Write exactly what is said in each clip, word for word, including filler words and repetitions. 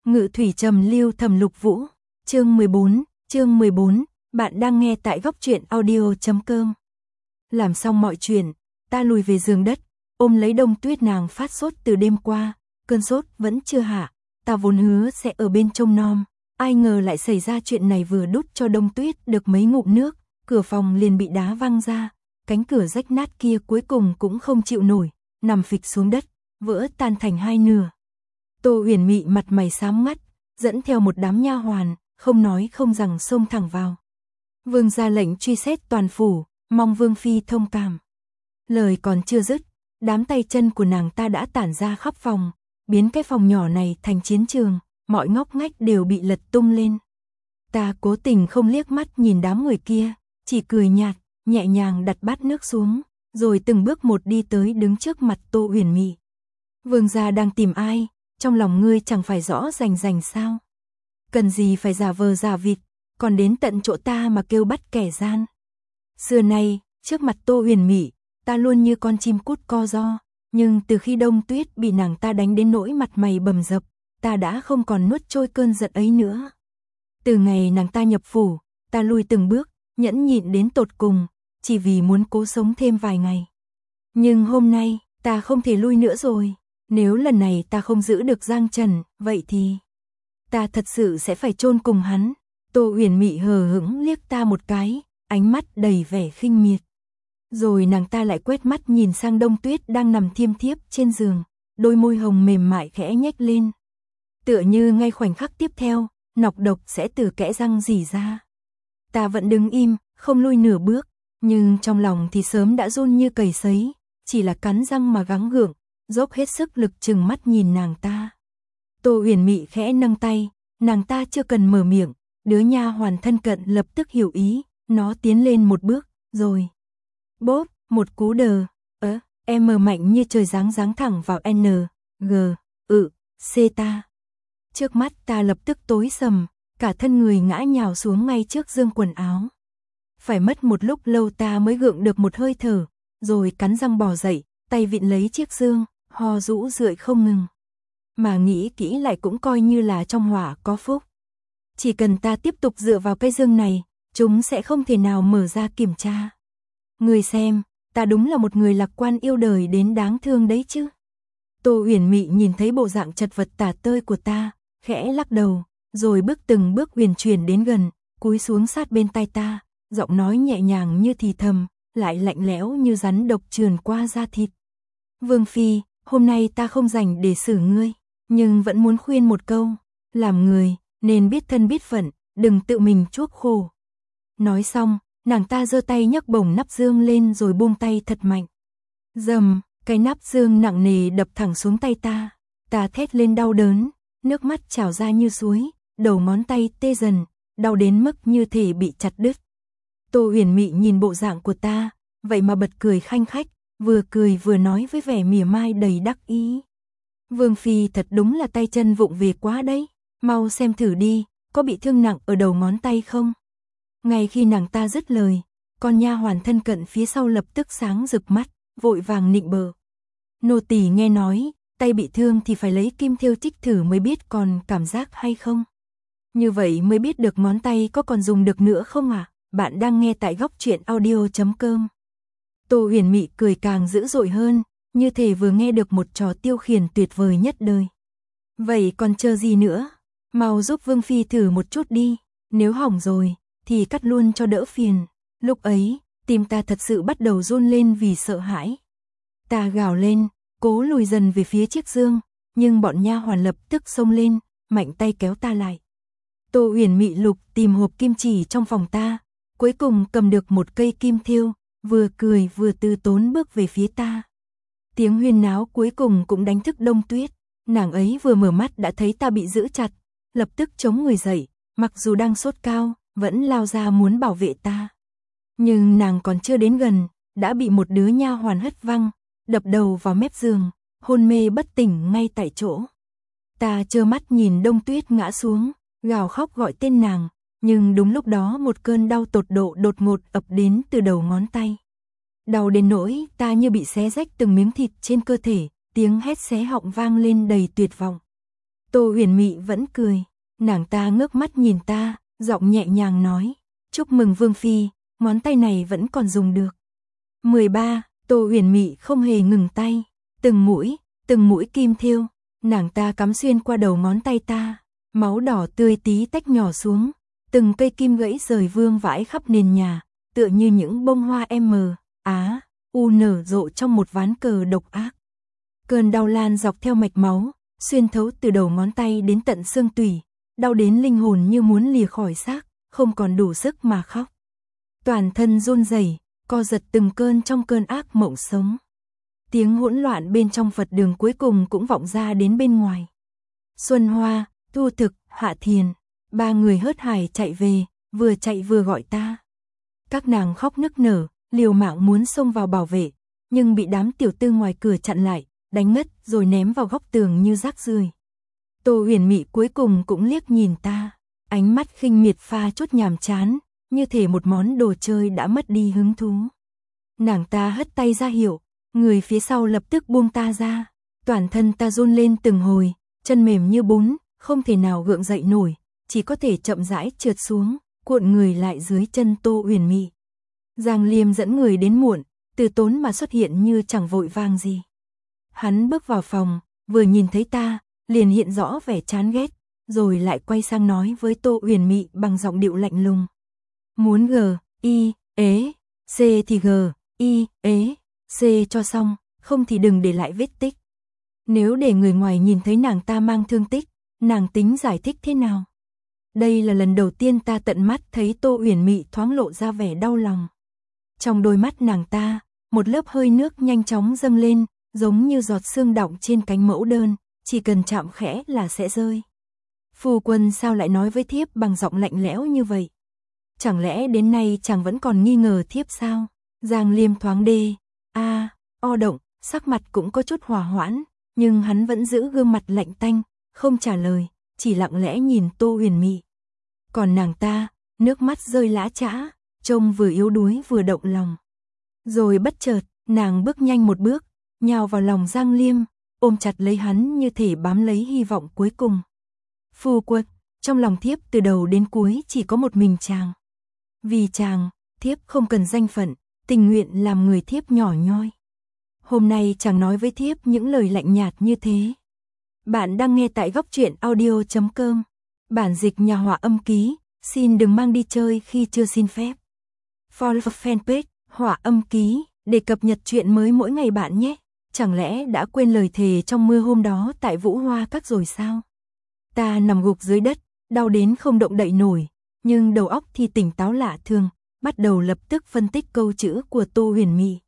Ngự thủy trầm lưu thầm lục vũ, chương mười bốn, chương mười bốn, bạn đang nghe tại góc truyện audio.com. Làm xong mọi chuyện, ta lùi về giường đất, ôm lấy Đông Tuyết. Nàng phát sốt từ đêm qua, cơn sốt vẫn chưa hạ, ta vốn hứa sẽ ở bên trông nom, ai ngờ lại xảy ra chuyện này. Vừa đút cho Đông Tuyết được mấy ngụm nước, cửa phòng liền bị đá văng ra, cánh cửa rách nát kia cuối cùng cũng không chịu nổi, nằm phịch xuống đất, vỡ tan thành hai nửa. Tô Huyền Mị mặt mày xám ngắt, dẫn theo một đám nha hoàn, không nói không rằng xông thẳng vào. Vương ra lệnh truy xét toàn phủ, mong Vương phi thông cảm. Lời còn chưa dứt, đám tay chân của nàng ta đã tản ra khắp phòng, biến cái phòng nhỏ này thành chiến trường, mọi ngóc ngách đều bị lật tung lên. Ta cố tình không liếc mắt nhìn đám người kia, chỉ cười nhạt, nhẹ nhàng đặt bát nước xuống, rồi từng bước một đi tới đứng trước mặt Tô Huyền Mị. Vương gia đang tìm ai? Trong lòng ngươi chẳng phải rõ rành rành sao? Cần gì phải giả vờ giả vịt, còn đến tận chỗ ta mà kêu bắt kẻ gian. Xưa nay, trước mặt Tô Huyền Mị, ta luôn như con chim cút co ro, nhưng từ khi Đông Tuyết bị nàng ta đánh đến nỗi mặt mày bầm dập, ta đã không còn nuốt trôi cơn giận ấy nữa. Từ ngày nàng ta nhập phủ, ta lui từng bước, nhẫn nhịn đến tột cùng, chỉ vì muốn cố sống thêm vài ngày. Nhưng hôm nay, ta không thể lui nữa rồi. Nếu lần này ta không giữ được Giang Trần, vậy thì ta thật sự sẽ phải chôn cùng hắn. Tô Huyền Mị hờ hững liếc ta một cái, ánh mắt đầy vẻ khinh miệt. Rồi nàng ta lại quét mắt nhìn sang Đông Tuyết đang nằm thiêm thiếp trên giường, đôi môi hồng mềm mại khẽ nhếch lên. Tựa như ngay khoảnh khắc tiếp theo, nọc độc sẽ từ kẽ răng rỉ ra. Ta vẫn đứng im, không lui nửa bước, nhưng trong lòng thì sớm đã run như cầy sấy, chỉ là cắn răng mà gắng gượng, dốc hết sức lực trừng mắt nhìn nàng ta. Tô Huyền Mị khẽ nâng tay, nàng ta chưa cần mở miệng, đứa nha hoàn thân cận lập tức hiểu ý, nó tiến lên một bước, rồi bốp, một cú đờ, ớ, em mờ mạnh như trời giáng giáng thẳng vào N, G, ự, C ta. Trước mắt ta lập tức tối sầm, cả thân người ngã nhào xuống ngay trước giương quần áo. Phải mất một lúc lâu ta mới gượng được một hơi thở, rồi cắn răng bò dậy, tay vịn lấy chiếc giương, ho rũ rượi không ngừng. Mà nghĩ kỹ lại cũng coi như là trong họa có phúc. Chỉ cần ta tiếp tục dựa vào cây giương này, chúng sẽ không thể nào mở ra kiểm tra. Người xem, ta đúng là một người lạc quan yêu đời đến đáng thương đấy chứ. Tô Huyền Mị nhìn thấy bộ dạng chật vật tả tơi của ta, khẽ lắc đầu, rồi bước từng bước huyền chuyển đến gần, cúi xuống sát bên tai ta, giọng nói nhẹ nhàng như thì thầm, lại lạnh lẽo như rắn độc trườn qua da thịt. Vương phi, hôm nay ta không rảnh để xử ngươi, nhưng vẫn muốn khuyên một câu, làm người nên biết thân biết phận, đừng tự mình chuốc khổ. Nói xong, nàng ta giơ tay nhấc bổng nắp dương lên rồi buông tay thật mạnh. Dầm, cái nắp dương nặng nề đập thẳng xuống tay ta, ta thét lên đau đớn, nước mắt trào ra như suối, đầu ngón tay tê dần, đau đến mức như thể bị chặt đứt. Tô Huyền Mị nhìn bộ dạng của ta, vậy mà bật cười khanh khách, vừa cười vừa nói với vẻ mỉa mai đầy đắc ý. Vương phi thật đúng là tay chân vụng về quá đấy, mau xem thử đi, có bị thương nặng ở đầu ngón tay không? Ngay khi nàng ta dứt lời, con nha hoàn thân cận phía sau lập tức sáng rực mắt, vội vàng nịnh bợ. Nô tỳ nghe nói, tay bị thương thì phải lấy kim thêu chích thử mới biết còn cảm giác hay không. Như vậy mới biết được ngón tay có còn dùng được nữa không à? Bạn đang nghe tại góc truyện audio.com. Tô Huyền Mị cười càng dữ dội hơn, như thể vừa nghe được một trò tiêu khiển tuyệt vời nhất đời. Vậy còn chờ gì nữa? Mau giúp Vương phi thử một chút đi, nếu hỏng rồi thì cắt luôn cho đỡ phiền. Lúc ấy, tim ta thật sự bắt đầu run lên vì sợ hãi. Ta gào lên, cố lùi dần về phía chiếc giương, nhưng bọn nha hoàn lập tức xông lên, mạnh tay kéo ta lại. Tô Huyền Mị lục tìm hộp kim chỉ trong phòng ta, cuối cùng cầm được một cây kim thêu, vừa cười vừa từ tốn bước về phía ta. Tiếng huyên náo cuối cùng cũng đánh thức Đông Tuyết, nàng ấy vừa mở mắt đã thấy ta bị giữ chặt, lập tức chống người dậy, mặc dù đang sốt cao, vẫn lao ra muốn bảo vệ ta. Nhưng nàng còn chưa đến gần, đã bị một đứa nha hoàn hất văng, đập đầu vào mép giường, hôn mê bất tỉnh ngay tại chỗ. Ta trơ mắt nhìn Đông Tuyết ngã xuống, gào khóc gọi tên nàng, nhưng đúng lúc đó một cơn đau tột độ đột ngột ập đến từ đầu ngón tay. Đau đến nỗi ta như bị xé rách từng miếng thịt trên cơ thể, tiếng hét xé họng vang lên đầy tuyệt vọng. Tô Huyền Mị vẫn cười, nàng ta ngước mắt nhìn ta, giọng nhẹ nhàng nói, chúc mừng Vương Phi, ngón tay này vẫn còn dùng được. mười ba, Tô Huyền Mị không hề ngừng tay, từng mũi, từng mũi kim thêu, nàng ta cắm xuyên qua đầu ngón tay ta, máu đỏ tươi tí tách nhỏ xuống, từng cây kim gãy rời vương vãi khắp nền nhà, tựa như những bông hoa M, Á, U nở rộ trong một ván cờ độc ác. Cơn đau lan dọc theo mạch máu, xuyên thấu từ đầu ngón tay đến tận xương tủy, đau đến linh hồn như muốn lìa khỏi xác, không còn đủ sức mà khóc. Toàn thân run rẩy, co giật từng cơn trong cơn ác mộng sống. Tiếng hỗn loạn bên trong Phật đường cuối cùng cũng vọng ra đến bên ngoài. Xuân Hoa, Thu Thực, Hạ Thiền, ba người hớt hải chạy về, vừa chạy vừa gọi ta. Các nàng khóc nức nở, liều mạng muốn xông vào bảo vệ, nhưng bị đám tiểu tư ngoài cửa chặn lại, đánh ngất rồi ném vào góc tường như rác rưởi. Tô Huyền Mị cuối cùng cũng liếc nhìn ta, ánh mắt khinh miệt pha chút nhàm chán, như thể một món đồ chơi đã mất đi hứng thú. Nàng ta hất tay ra hiệu, người phía sau lập tức buông ta ra, toàn thân ta run lên từng hồi, chân mềm như bún, không thể nào gượng dậy nổi, chỉ có thể chậm rãi trượt xuống, cuộn người lại dưới chân Tô Huyền Mị. Giang Liêm dẫn người đến muộn, Từ Tốn mà xuất hiện như chẳng vội vàng gì. Hắn bước vào phòng, vừa nhìn thấy ta, liền hiện rõ vẻ chán ghét, rồi lại quay sang nói với Tô Huyền Mị bằng giọng điệu lạnh lùng. Muốn G, I, ế, C thì G, I, ế, C cho xong, không thì đừng để lại vết tích. Nếu để người ngoài nhìn thấy nàng ta mang thương tích, nàng tính giải thích thế nào? Đây là lần đầu tiên ta tận mắt thấy Tô Huyền Mị thoáng lộ ra vẻ đau lòng. Trong đôi mắt nàng ta, một lớp hơi nước nhanh chóng dâng lên, giống như giọt sương đọng trên cánh mẫu đơn, chỉ cần chạm khẽ là sẽ rơi. Phu quân sao lại nói với thiếp bằng giọng lạnh lẽo như vậy? Chẳng lẽ đến nay chàng vẫn còn nghi ngờ thiếp sao? Giang Liêm thoáng đê, a, o động, sắc mặt cũng có chút hòa hoãn, nhưng hắn vẫn giữ gương mặt lạnh tanh, không trả lời, chỉ lặng lẽ nhìn Tô Huyền Mị. Còn nàng ta, nước mắt rơi lã chã, trông vừa yếu đuối vừa động lòng. Rồi bất chợt, nàng bước nhanh một bước, nhào vào lòng Giang Liêm, ôm chặt lấy hắn như thể bám lấy hy vọng cuối cùng. Phu quân, trong lòng thiếp từ đầu đến cuối chỉ có một mình chàng. Vì chàng, thiếp không cần danh phận, tình nguyện làm người thiếp nhỏ nhoi. Hôm nay chàng nói với thiếp những lời lạnh nhạt như thế. Bạn đang nghe tại góc truyện audio chấm com. Bản dịch nhà họa âm ký, xin đừng mang đi chơi khi chưa xin phép. Follow fanpage, họa âm ký, để cập nhật chuyện mới mỗi ngày bạn nhé. Chẳng lẽ đã quên lời thề trong mưa hôm đó tại Vũ Hoa Các rồi sao? Ta nằm gục dưới đất, đau đến không động đậy nổi, nhưng đầu óc thì tỉnh táo lạ thường, bắt đầu lập tức phân tích câu chữ của Tô Huyền Mị.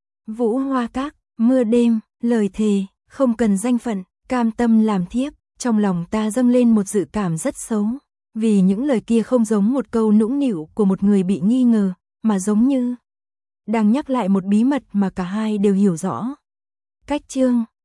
Vũ Hoa Các, mưa đêm, lời thề, không cần danh phận, cam tâm làm thiếp, trong lòng ta dâng lên một dự cảm rất xấu, vì những lời kia không giống một câu nũng nịu của một người bị nghi ngờ, mà giống như đang nhắc lại một bí mật mà cả hai đều hiểu rõ. Cách chương